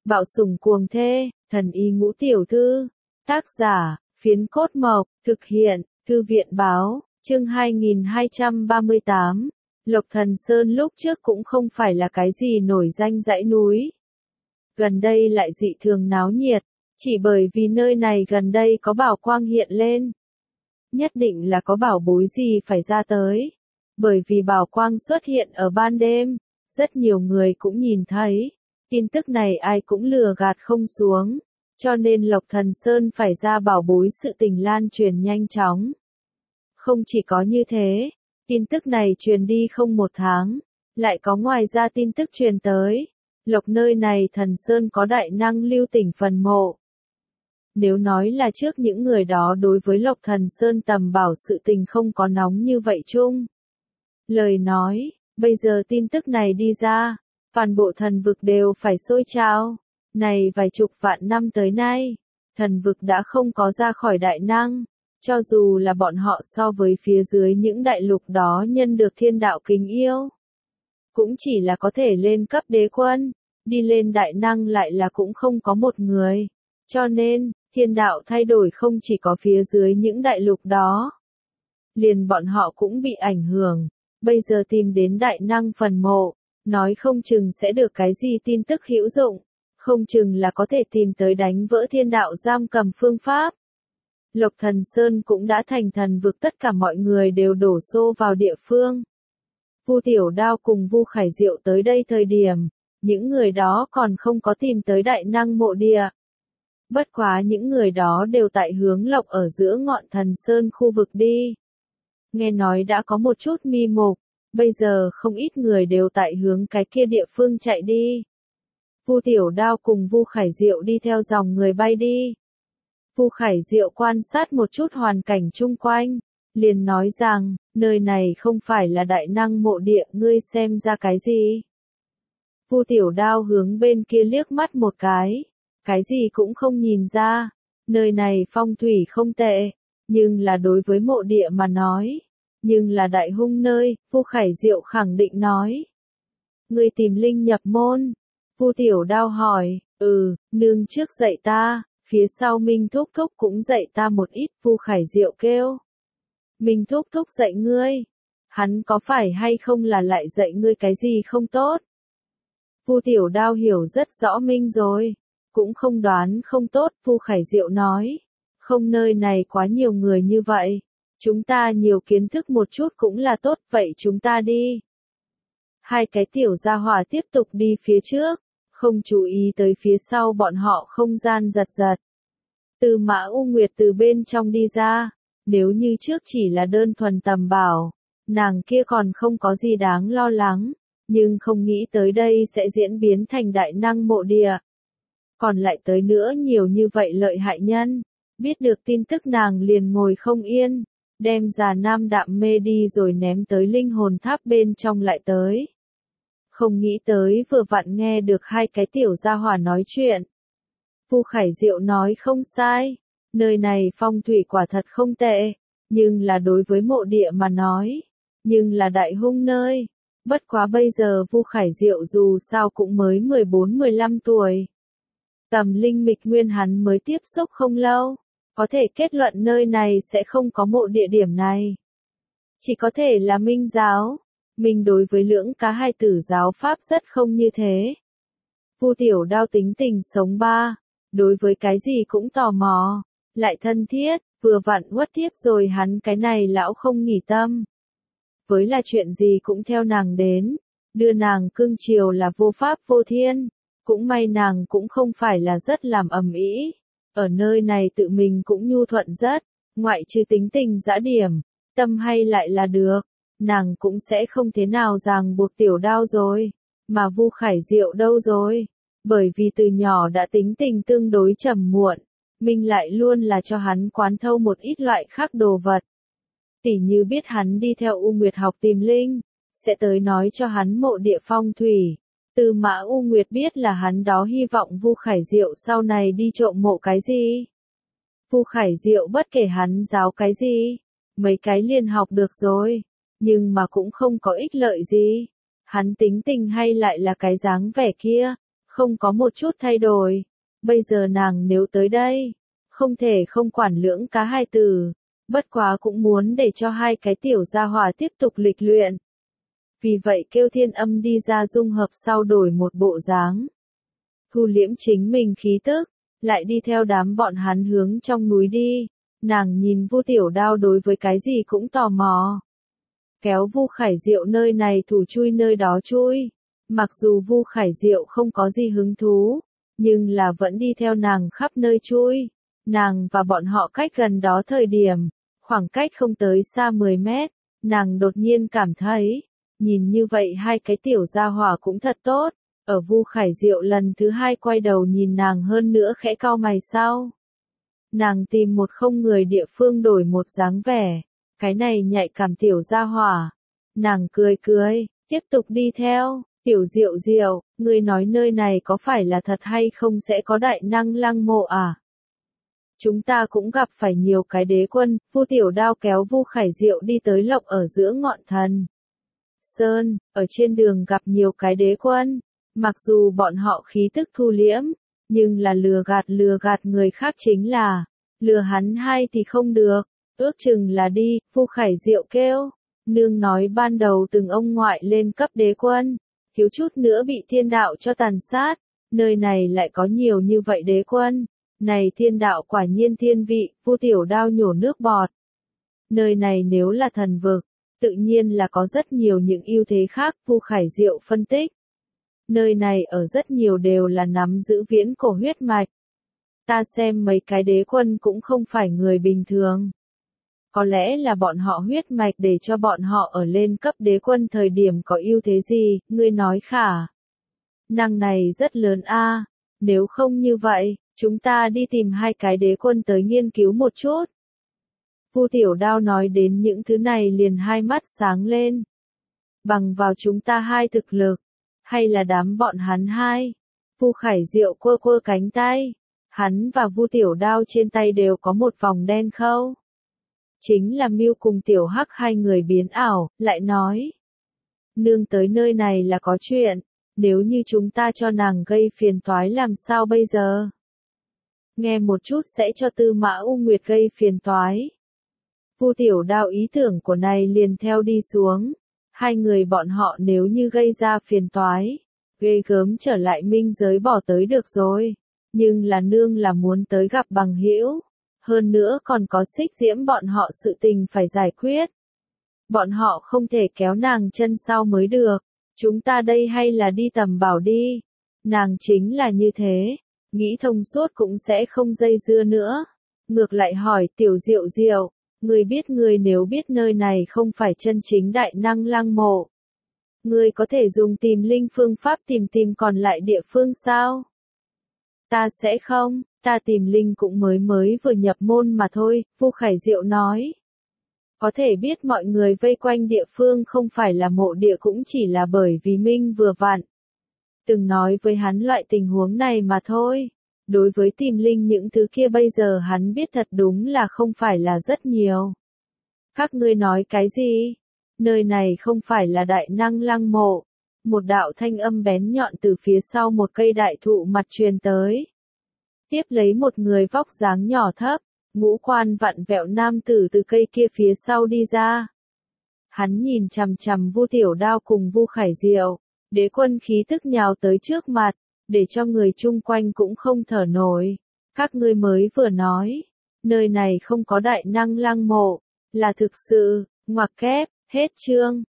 Bạo sủng cuồng thê, thần y ngũ tiểu thư. Tác giả, Phiến Cốt Mộc, thực hiện, Thư viện báo, chương 2238. Lộc Thần Sơn lúc trước cũng không phải là cái gì nổi danh dãy núi. Gần đây lại dị thường náo nhiệt, chỉ bởi vì nơi này gần đây có bảo quang hiện lên. Nhất định là có bảo bối gì phải ra tới. Bởi vì bảo quang xuất hiện ở ban đêm, rất nhiều người cũng nhìn thấy. Tin tức này ai cũng lừa gạt không xuống, cho nên Lộc Thần Sơn phải ra bảo bối sự tình lan truyền nhanh chóng. Không chỉ có như thế, tin tức này truyền đi không một tháng, lại có ngoài ra tin tức truyền tới. Lộc nơi này Thần Sơn có đại năng lưu tỉnh phần mộ. Nếu nói là trước những người đó đối với Lộc Thần Sơn tầm bảo sự tình không có nóng như vậy chung. Lời nói, bây giờ tin tức này đi ra, toàn bộ thần vực đều phải sôi trào. Này vài chục vạn năm tới nay, thần vực đã không có ra khỏi đại năng, cho dù là bọn họ so với phía dưới những đại lục đó nhân được thiên đạo kính yêu. Cũng chỉ là có thể lên cấp đế quân, đi lên đại năng lại là cũng không có một người. Cho nên, thiên đạo thay đổi không chỉ có phía dưới những đại lục đó. Liền bọn họ cũng bị ảnh hưởng, bây giờ tìm đến đại năng phần mộ, nói không chừng sẽ được cái gì tin tức hữu dụng, không chừng là có thể tìm tới đánh vỡ thiên đạo giam cầm phương pháp. Lộc Thần Sơn cũng đã thành thần vực, tất cả mọi người đều đổ xô vào địa phương. Vu Tiểu Đao cùng Vu Khải Diệu tới đây thời điểm, những người đó còn không có tìm tới đại năng mộ địa. Bất quá những người đó đều tại hướng Lộc ở giữa ngọn Thần Sơn khu vực đi. Nghe nói đã có một chút mi mục, bây giờ không ít người đều tại hướng cái kia địa phương chạy đi. Vu Tiểu Đao cùng Vu Khải Diệu đi theo dòng người bay đi. Vu Khải Diệu quan sát một chút hoàn cảnh chung quanh, liền nói rằng, nơi này không phải là đại năng mộ địa, ngươi xem ra cái gì? Vu Tiểu Đao hướng bên kia liếc mắt một cái gì cũng không nhìn ra, nơi này phong thủy không tệ, nhưng là đối với mộ địa mà nói, nhưng là đại hung nơi, Vu Khải Diệu khẳng định nói. Ngươi tìm linh nhập môn? Vu Tiểu Đao hỏi. Nương trước dạy ta, phía sau Minh Thúc Thúc cũng dạy ta một ít. Vu Khải Diệu kêu. Minh Thúc Thúc dạy ngươi? Hắn có phải hay không là lại dạy ngươi cái gì không tốt? Vu Tiểu Đao hiểu rất rõ Minh rồi, cũng không đoán không tốt. Vu Khải Diệu nói, không, nơi này quá nhiều người như vậy, chúng ta nhiều kiến thức một chút cũng là tốt, vậy chúng ta đi. Hai cái tiểu gia hỏa tiếp tục đi phía trước, không chú ý tới phía sau bọn họ không gian giật giật. Từ Mã U Nguyệt từ bên trong đi ra, nếu như trước chỉ là đơn thuần tầm bảo, nàng kia còn không có gì đáng lo lắng, nhưng không nghĩ tới đây sẽ diễn biến thành đại năng mộ địa. Còn lại tới nữa nhiều như vậy lợi hại nhân, biết được tin tức nàng liền ngồi không yên, đem Già Nam Đạm Mê đi rồi ném tới linh hồn tháp bên trong lại tới. Không nghĩ tới vừa vặn nghe được hai cái tiểu gia hỏa nói chuyện. Vu Khải Diệu nói không sai, nơi này phong thủy quả thật không tệ, nhưng là đối với mộ địa mà nói, nhưng là đại hung nơi. Bất quá bây giờ Vu Khải Diệu dù sao cũng mới 14-15 tuổi. Tầm linh mịch nguyên hắn mới tiếp xúc không lâu, có thể kết luận nơi này sẽ không có mộ địa điểm này. Chỉ có thể là Minh giáo. Mình đối với lưỡng cá hai tử giáo pháp rất không như thế. Vu Tiểu Đao tính tình sống ba, đối với cái gì cũng tò mò, lại thân thiết, vừa vặn uất tiếp rồi hắn cái này lão không nghỉ tâm. Với là chuyện gì cũng theo nàng đến, đưa nàng cưng chiều là vô pháp vô thiên, cũng may nàng cũng không phải là rất làm ầm ĩ, ở nơi này tự mình cũng nhu thuận rất, ngoại trừ tính tình dã điểm, tâm hay lại là được. Nàng cũng sẽ không thế nào ràng buộc Tiểu Đao rồi, mà Vu Khải Diệu đâu rồi, bởi vì từ nhỏ đã tính tình tương đối trầm muộn, mình lại luôn là cho hắn quán thâu một ít loại khác đồ vật. Tỉ như biết hắn đi theo U Nguyệt học tìm linh, sẽ tới nói cho hắn mộ địa phong thủy. Từ Mã U Nguyệt biết là hắn đó hy vọng Vu Khải Diệu sau này đi trộm mộ cái gì. Vu Khải Diệu bất kể hắn giáo cái gì, mấy cái liền học được rồi. Nhưng mà cũng không có ích lợi gì. Hắn tính tình hay lại là cái dáng vẻ kia, không có một chút thay đổi. Bây giờ nàng nếu tới đây, không thể không quản lưỡng cá hai tử, bất quá cũng muốn để cho hai cái tiểu gia hỏa tiếp tục lịch luyện. Vì vậy kêu Thiên Âm đi ra dung hợp sau đổi một bộ dáng. Thu liễm chính mình khí tức, lại đi theo đám bọn hắn hướng trong núi đi. Nàng nhìn Vu Tiểu Đao đối với cái gì cũng tò mò. Kéo Vu Khải Diệu nơi này thủ chui nơi đó chui. Mặc dù Vu Khải Diệu không có gì hứng thú, nhưng là vẫn đi theo nàng khắp nơi chui. Nàng và bọn họ cách gần đó thời điểm, khoảng cách không tới xa 10 mét, nàng đột nhiên cảm thấy, nhìn như vậy hai cái tiểu gia hỏa cũng thật tốt. Ở Vu Khải Diệu lần thứ hai quay đầu nhìn nàng hơn nữa khẽ cau mày sau. Nàng tìm một không người địa phương đổi một dáng vẻ, cái này nhạy cảm tiểu gia hỏa. Nàng cười cười, tiếp tục đi theo, Tiểu Diệu Diệu, ngươi nói nơi này có phải là thật hay không sẽ có đại năng lăng mộ à? Chúng ta cũng gặp phải nhiều cái đế quân. Vu Tiểu Đao kéo Vu Khải Diệu đi tới lộng ở giữa ngọn thần sơn, ở trên đường gặp nhiều cái đế quân. Mặc dù bọn họ khí tức thu liễm, nhưng là lừa gạt người khác chính là, lừa hắn hay thì không được, ước chừng là đi. Vu Khải Diệu kêu, nương nói ban đầu từng ông ngoại lên cấp đế quân, thiếu chút nữa bị thiên đạo cho tàn sát, nơi này lại có nhiều như vậy đế quân, này thiên đạo quả nhiên thiên vị. Vu Tiểu Đao nhổ nước bọt. Nơi này nếu là thần vực, tự nhiên là có rất nhiều những ưu thế khác. Vu Khải Diệu phân tích, nơi này ở rất nhiều đều là nắm giữ viễn cổ huyết mạch. Ta xem mấy cái đế quân cũng không phải người bình thường. Có lẽ là bọn họ huyết mạch để cho bọn họ ở lên cấp đế quân thời điểm có ưu thế gì, ngươi nói khả. Năng này rất lớn a. Nếu không như vậy, chúng ta đi tìm hai cái đế quân tới nghiên cứu một chút. Vu Tiểu Đao nói đến những thứ này liền hai mắt sáng lên. Bằng vào chúng ta hai thực lực, hay là đám bọn hắn hai? Vu Khải Diệu quơ quơ cánh tay. Hắn và Vu Tiểu Đao trên tay đều có một vòng đen khâu. Chính là Mưu cùng Tiểu Hắc hai người biến ảo, lại nói. Nương tới nơi này là có chuyện, nếu như chúng ta cho nàng gây phiền toái làm sao bây giờ? Nghe một chút sẽ cho Tư Mã U Nguyệt gây phiền toái. Vu Tiểu Đao ý tưởng của này liền theo đi xuống. Hai người bọn họ nếu như gây ra phiền toái, ghê gớm trở lại minh giới bỏ tới được rồi. Nhưng là nương là muốn tới gặp bằng hữu. Hơn nữa còn có Xích Diễm bọn họ sự tình phải giải quyết. Bọn họ không thể kéo nàng chân sau mới được. Chúng ta đây hay là đi tầm bảo đi. Nàng chính là như thế. Nghĩ thông suốt cũng sẽ không dây dưa nữa. Ngược lại hỏi Tiểu Diệu Diệu. Người nếu biết nơi này không phải chân chính đại năng lăng mộ. Ngươi có thể dùng tìm linh phương pháp tìm còn lại địa phương sao? Ta sẽ không, ta tìm linh cũng mới vừa nhập môn mà thôi. Vu Khải Diệu nói. Có thể biết mọi người vây quanh địa phương không phải là mộ địa cũng chỉ là bởi vì Minh vừa vặn. Từng nói với hắn loại tình huống này mà thôi. Đối với tìm linh những thứ kia bây giờ hắn biết thật đúng là không phải là rất nhiều. Các ngươi nói cái gì? Nơi này không phải là đại năng lăng mộ. Một đạo thanh âm bén nhọn từ phía sau một cây đại thụ mặt truyền tới. Tiếp lấy một người vóc dáng nhỏ thấp, ngũ quan vặn vẹo nam tử từ cây kia phía sau đi ra. Hắn nhìn chằm chằm Vu Tiểu Đao cùng Vu Khải Diệu, đế quân khí tức nhào tới trước mặt, để cho người chung quanh cũng không thở nổi. Các ngươi mới vừa nói, nơi này không có đại năng lăng mộ, là thực sự, ngoặc kép, hết chương.